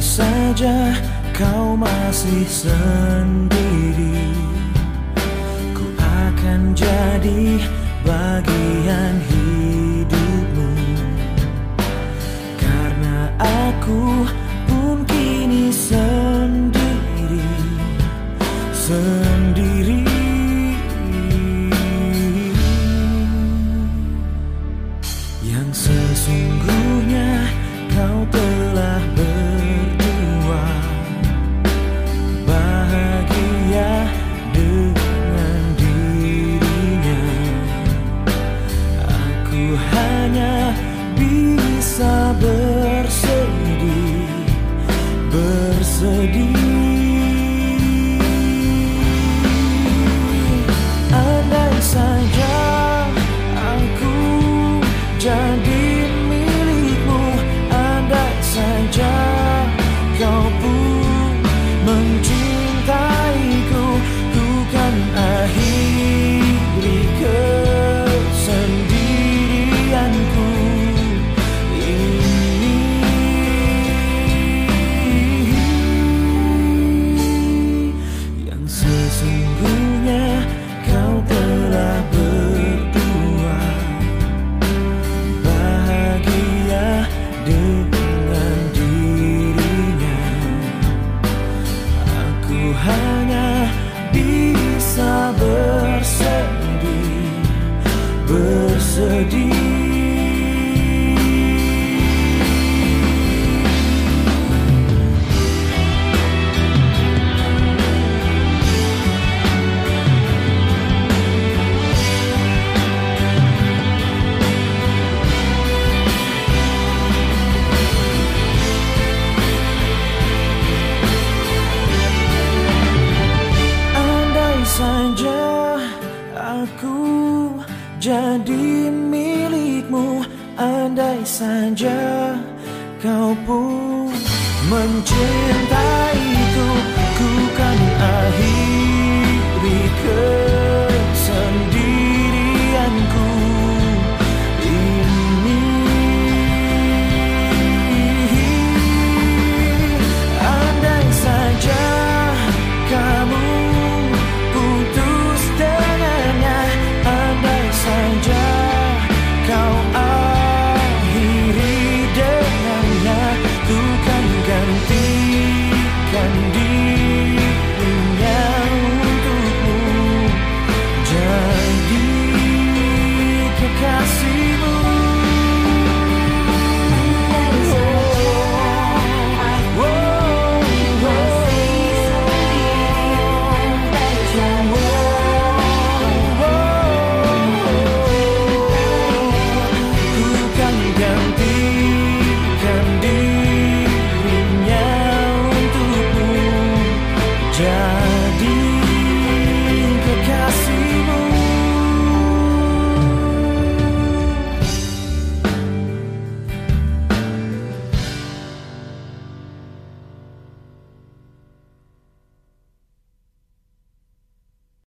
saja kau masih sendiri, ku akan jadi bagian hidupmu. Karena aku pun kini sendiri. Yang sesungguhnya kau telah berdua, bahagia dengan dirinya. Aku hanya bisa bersedih. Andai saja aku jadi milikmu, andai saja kau pun mencintaiku, ku kan akhiri kesendirianku ini. Yang sesungguhnya kau telah berdua, bahagia dengan dirinya. Aku hanya bisa bersedih. Saja aku jadi milikmu, andai saja kau pun mencintaiku, ku kan akhiri